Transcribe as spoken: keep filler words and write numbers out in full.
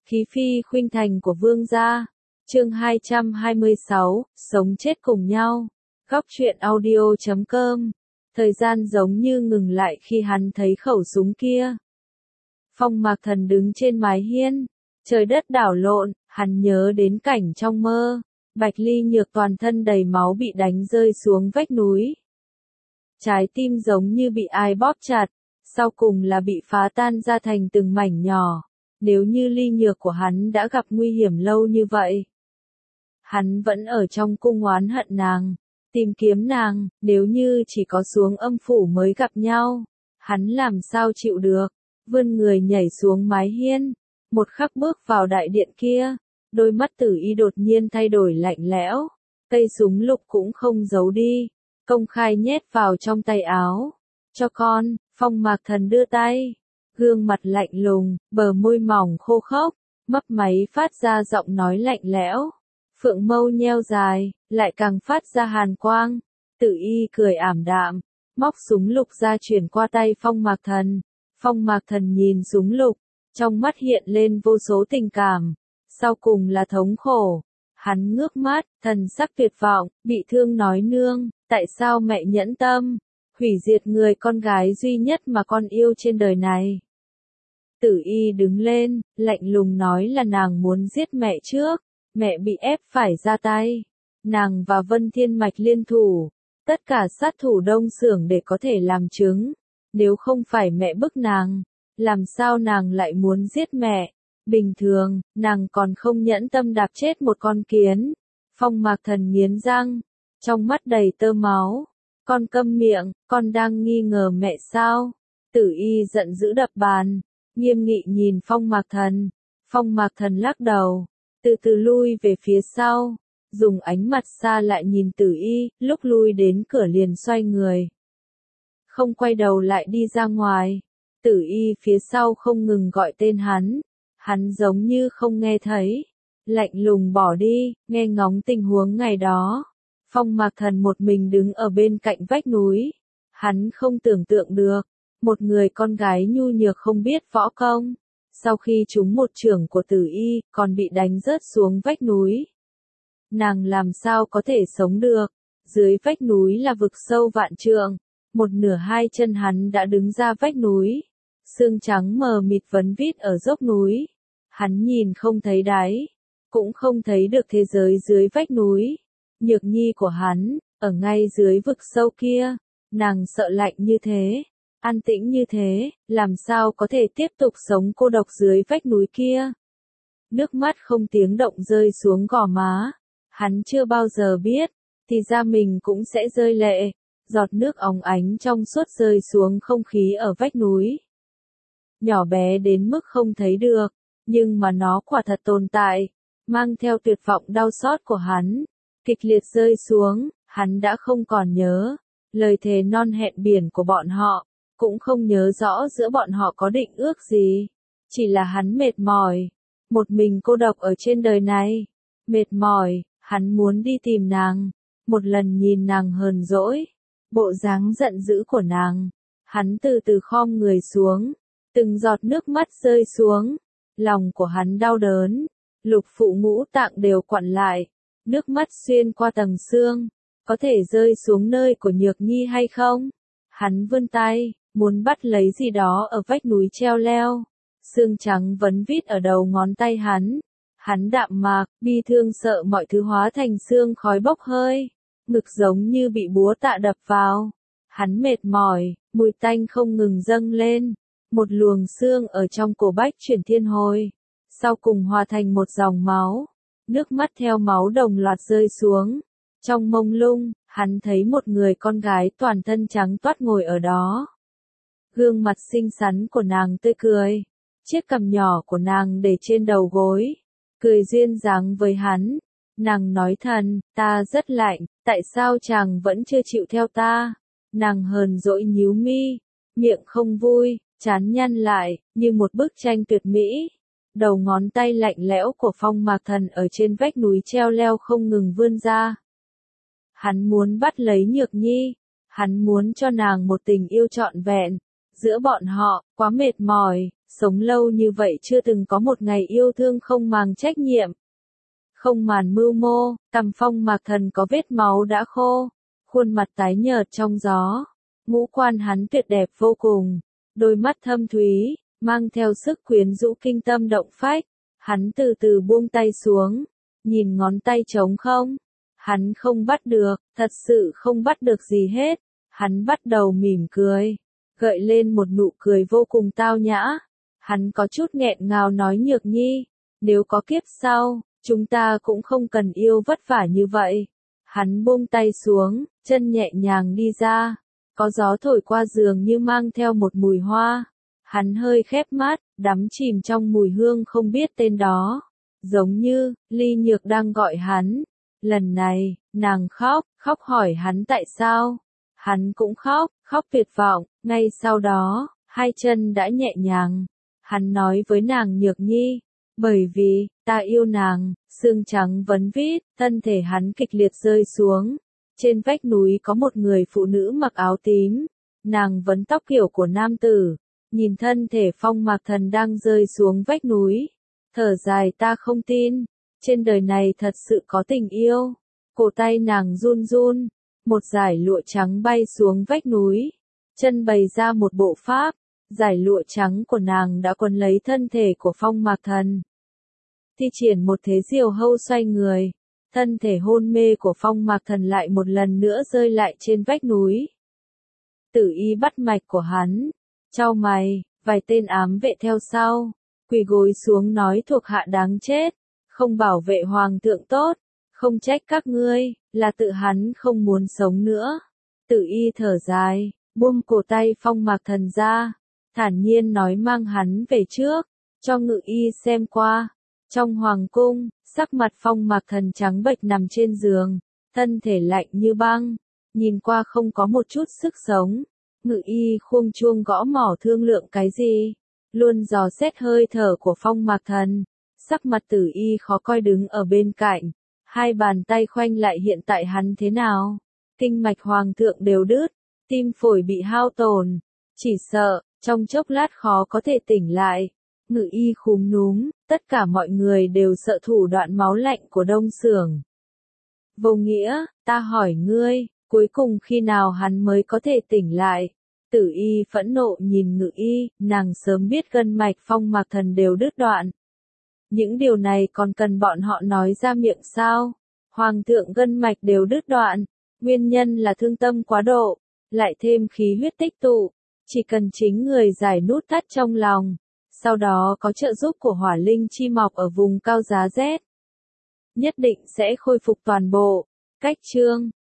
Khí phi khuynh thành của vương gia. Chương hai trăm hai mươi sáu, sống chết cùng nhau. Góc truyện audio chấm com. Thời gian giống như ngừng lại khi hắn thấy khẩu súng kia. Phong Mạc Thần đứng trên mái hiên, trời đất đảo lộn, hắn nhớ đến cảnh trong mơ. Bạch Ly Nhược toàn thân đầy máu bị đánh rơi xuống vách núi. Trái tim giống như bị ai bóp chặt, sau cùng là bị phá tan ra thành từng mảnh nhỏ. Nếu như Ly Nhược của hắn đã gặp nguy hiểm lâu như vậy, hắn vẫn ở trong cung oán hận nàng, tìm kiếm nàng, nếu như chỉ có xuống âm phủ mới gặp nhau, hắn làm sao chịu được, vươn người nhảy xuống mái hiên, một khắc bước vào đại điện kia, đôi mắt Tử Y đột nhiên thay đổi lạnh lẽo, cây súng lục cũng không giấu đi, công khai nhét vào trong tay áo, cho con. Phong Mạc Thần đưa tay, gương mặt lạnh lùng, bờ môi mỏng khô khốc, mấp máy phát ra giọng nói lạnh lẽo, phượng mâu nheo dài, lại càng phát ra hàn quang. Tử Y cười ảm đạm, móc súng lục ra chuyển qua tay Phong Mạc Thần. Phong Mạc Thần nhìn súng lục, trong mắt hiện lên vô số tình cảm, sau cùng là thống khổ. Hắn ngước mắt, thần sắc tuyệt vọng, bị thương nói nương, tại sao mẹ nhẫn tâm hủy diệt người con gái duy nhất mà con yêu trên đời này. Tử Y đứng lên, lạnh lùng nói là nàng muốn giết mẹ trước, mẹ bị ép phải ra tay. Nàng và Vân Thiên Mạch liên thủ, tất cả sát thủ Đông Xưởng để có thể làm chứng. Nếu không phải mẹ bức nàng, làm sao nàng lại muốn giết mẹ? Bình thường, nàng còn không nhẫn tâm đạp chết một con kiến. Phong Mạc Thần nghiến răng, trong mắt đầy tơ máu. Con câm miệng, con đang nghi ngờ mẹ sao? Tử Y giận dữ đập bàn, nghiêm nghị nhìn Phong Mạc Thần. Phong Mạc Thần lắc đầu, từ từ lui về phía sau, dùng ánh mặt xa lại nhìn Tử Y, lúc lui đến cửa liền xoay người. Không quay đầu lại đi ra ngoài. Tử Y phía sau không ngừng gọi tên hắn, hắn giống như không nghe thấy, lạnh lùng bỏ đi, nghe ngóng tình huống ngày đó. Phong Mạc Thần một mình đứng ở bên cạnh vách núi, hắn không tưởng tượng được, một người con gái nhu nhược không biết võ công, sau khi trúng một chưởng của Tử Y, còn bị đánh rớt xuống vách núi. Nàng làm sao có thể sống được, dưới vách núi là vực sâu vạn trượng, một nửa hai chân hắn đã đứng ra vách núi, xương trắng mờ mịt vấn vít ở dốc núi, hắn nhìn không thấy đáy, cũng không thấy được thế giới dưới vách núi. Nhược nhi của hắn, ở ngay dưới vực sâu kia, nàng sợ lạnh như thế, an tĩnh như thế, làm sao có thể tiếp tục sống cô độc dưới vách núi kia. Nước mắt không tiếng động rơi xuống gò má, hắn chưa bao giờ biết, thì ra mình cũng sẽ rơi lệ, giọt nước óng ánh trong suốt rơi xuống không khí ở vách núi. Nhỏ bé đến mức không thấy được, nhưng mà nó quả thật tồn tại, mang theo tuyệt vọng đau xót của hắn. Kịch liệt rơi xuống, hắn đã không còn nhớ lời thề non hẹn biển của bọn họ, cũng không nhớ rõ giữa bọn họ có định ước gì, chỉ là hắn mệt mỏi, một mình cô độc ở trên đời này, mệt mỏi, hắn muốn đi tìm nàng, một lần nhìn nàng hờn dỗi, bộ dáng giận dữ của nàng, hắn từ từ khom người xuống, từng giọt nước mắt rơi xuống, lòng của hắn đau đớn, lục phủ ngũ tạng đều quặn lại. Nước mắt xuyên qua tầng xương, có thể rơi xuống nơi của Nhược Nhi hay không? Hắn vươn tay, muốn bắt lấy gì đó ở vách núi treo leo. Xương trắng vấn vít ở đầu ngón tay hắn. Hắn đạm mạc, bi thương sợ mọi thứ hóa thành xương khói bốc hơi. Ngực giống như bị búa tạ đập vào. Hắn mệt mỏi, mùi tanh không ngừng dâng lên. Một luồng xương ở trong cổ bách chuyển thiên hồi. Sau cùng hòa thành một dòng máu. Nước mắt theo máu đồng loạt rơi xuống. Trong mông lung, hắn thấy một người con gái toàn thân trắng toát ngồi ở đó. Gương mặt xinh xắn của nàng tươi cười. Chiếc cằm nhỏ của nàng để trên đầu gối. Cười duyên dáng với hắn. Nàng nói thần, ta rất lạnh, tại sao chàng vẫn chưa chịu theo ta? Nàng hờn dỗi nhíu mi, miệng không vui, trán nhăn lại, như một bức tranh tuyệt mỹ. Đầu ngón tay lạnh lẽo của Phong Mạc Thần ở trên vách núi treo leo không ngừng vươn ra. Hắn muốn bắt lấy Nhược Nhi, hắn muốn cho nàng một tình yêu trọn vẹn. Giữa bọn họ, quá mệt mỏi, sống lâu như vậy chưa từng có một ngày yêu thương không màng trách nhiệm. Không màn mưu mô, cằm Phong Mạc Thần có vết máu đã khô, khuôn mặt tái nhợt trong gió, ngũ quan hắn tuyệt đẹp vô cùng, đôi mắt thâm thúy, mang theo sức quyến rũ kinh tâm động phách. Hắn từ từ buông tay xuống, nhìn ngón tay trống không. Hắn không bắt được, thật sự không bắt được gì hết. Hắn bắt đầu mỉm cười, gợi lên một nụ cười vô cùng tao nhã. Hắn có chút nghẹn ngào nói Nhược Nhi, nếu có kiếp sau, chúng ta cũng không cần yêu vất vả như vậy. Hắn buông tay xuống, chân nhẹ nhàng đi ra, có gió thổi qua giường như mang theo một mùi hoa. Hắn hơi khép mắt, đắm chìm trong mùi hương không biết tên đó. Giống như, Ly Nhược đang gọi hắn. Lần này, nàng khóc, khóc hỏi hắn tại sao. Hắn cũng khóc, khóc tuyệt vọng, ngay sau đó, hai chân đã nhẹ nhàng. Hắn nói với nàng Nhược Nhi, bởi vì, ta yêu nàng, xương trắng vấn vít, thân thể hắn kịch liệt rơi xuống. Trên vách núi có một người phụ nữ mặc áo tím, nàng vấn tóc kiểu của nam tử, nhìn thân thể Phong Mạc Thần đang rơi xuống vách núi. Thở dài ta không tin, trên đời này thật sự có tình yêu. Cổ tay nàng run run, một dải lụa trắng bay xuống vách núi, chân bày ra một bộ pháp, dải lụa trắng của nàng đã quấn lấy thân thể của Phong Mạc Thần. Thi triển một thế diều hâu xoay người, thân thể hôn mê của Phong Mạc Thần lại một lần nữa rơi lại trên vách núi. Tử Y bắt mạch của hắn, chau mày, vài tên ám vệ theo sau, quỳ gối xuống nói thuộc hạ đáng chết, không bảo vệ hoàng thượng tốt, không trách các ngươi, là tự hắn không muốn sống nữa. Tử Y thở dài, buông cổ tay Phong Mạc Thần ra, thản nhiên nói mang hắn về trước, cho Ngự Y xem qua. Trong hoàng cung, sắc mặt Phong Mạc Thần trắng bệch nằm trên giường, thân thể lạnh như băng, nhìn qua không có một chút sức sống. Ngự Y khuông chuông gõ mỏ thương lượng cái gì, luôn dò xét hơi thở của Phong Mạc Thần. Sắc mặt Tử Y khó coi đứng ở bên cạnh, hai bàn tay khoanh lại hiện tại hắn thế nào. Kinh mạch hoàng thượng đều đứt, tim phổi bị hao tổn, chỉ sợ, trong chốc lát khó có thể tỉnh lại. Ngự Y khúm núm, tất cả mọi người đều sợ thủ đoạn máu lạnh của Đông Xưởng. Vô Nghĩa, ta hỏi ngươi, cuối cùng khi nào hắn mới có thể tỉnh lại? Tử Y phẫn nộ nhìn Ngự Y, nàng sớm biết gân mạch Phong Mạc Thần đều đứt đoạn. Những điều này còn cần bọn họ nói ra miệng sao? Hoàng thượng gân mạch đều đứt đoạn, nguyên nhân là thương tâm quá độ, lại thêm khí huyết tích tụ, chỉ cần chính người giải nút thắt trong lòng, sau đó có trợ giúp của hỏa linh chi mọc ở vùng cao giá rét, nhất định sẽ khôi phục toàn bộ. Cách chương